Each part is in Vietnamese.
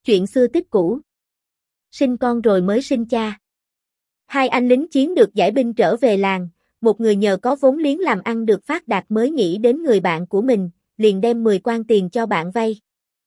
Chuyện xưa tích cũ. Sinh con rồi mới sinh cha. Hai anh lính chiến được giải binh trở về làng, một người nhờ có vốn liếng làm ăn được phát đạt mới nghĩ đến người bạn của mình, liền đem 10 quan tiền cho bạn vay.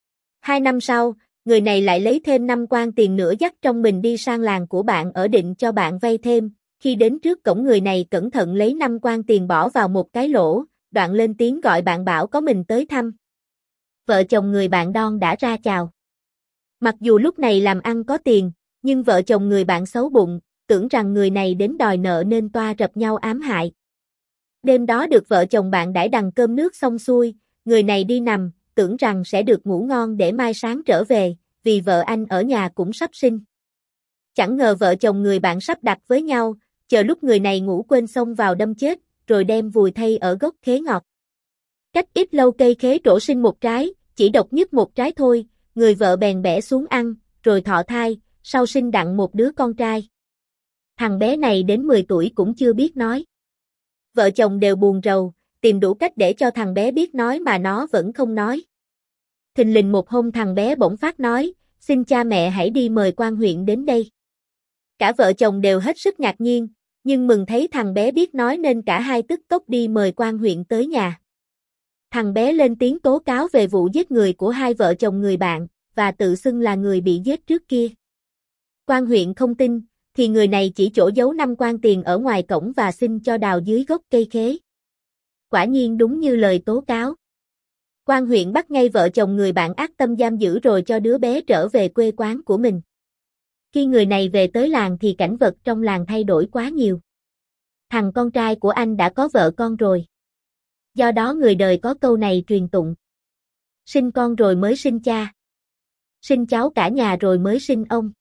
2 năm sau, người này lại lấy thêm 5 quan tiền nữa dắt trong mình đi sang làng của bạn ở định cho bạn vay thêm, khi đến trước cổng người này cẩn thận lấy 5 quan tiền bỏ vào một cái lỗ, đoạn lên tiếng gọi bạn bảo có mình tới thăm. Vợ chồng người bạn đon đã ra chào. Mặc dù lúc này làm ăn có tiền, nhưng vợ chồng người bạn xấu bụng, tưởng rằng người này đến đòi nợ nên toa rập nhau ám hại. Đêm đó được vợ chồng bạn đãi đằng cơm nước xong xuôi, người này đi nằm, tưởng rằng sẽ được ngủ ngon để mai sáng trở về, vì vợ anh ở nhà cũng sắp sinh. Chẳng ngờ vợ chồng người bạn sắp đặt với nhau, chờ lúc người này ngủ quên xông vào đâm chết, rồi đem vùi thây ở gốc khế ngọt. Cách ít lâu cây khế trổ sinh một trái, chỉ độc nhất một trái thôi, người vợ bèn bẻ xuống ăn, rồi thọ thai, sau sinh đặng một đứa con trai. Thằng bé này đến 10 tuổi cũng chưa biết nói. Vợ chồng đều buồn rầu, tìm đủ cách để cho thằng bé biết nói mà nó vẫn không nói. Thình lình một hôm thằng bé bỗng phát nói, xin cha mẹ hãy đi mời quan huyện đến đây. Cả vợ chồng đều hết sức ngạc nhiên, nhưng mừng thấy thằng bé biết nói nên cả hai tức tốc đi mời quan huyện tới nhà. Thằng bé lên tiếng tố cáo về vụ giết người của hai vợ chồng người bạn, và tự xưng là người bị giết trước kia. Quan huyện không tin, thì người này chỉ chỗ giấu 5 quan tiền ở ngoài cổng và xin cho đào dưới gốc cây khế. Quả nhiên đúng như lời tố cáo. Quan huyện bắt ngay vợ chồng người bạn ác tâm giam giữ rồi cho đứa bé trở về quê quán của mình. Khi người này về tới làng thì cảnh vật trong làng thay đổi quá nhiều. Thằng con trai của anh đã có vợ con rồi. Do đó người đời có câu này truyền tụng. Sinh con rồi mới sinh cha. Sinh cháu cả nhà rồi mới sinh ông.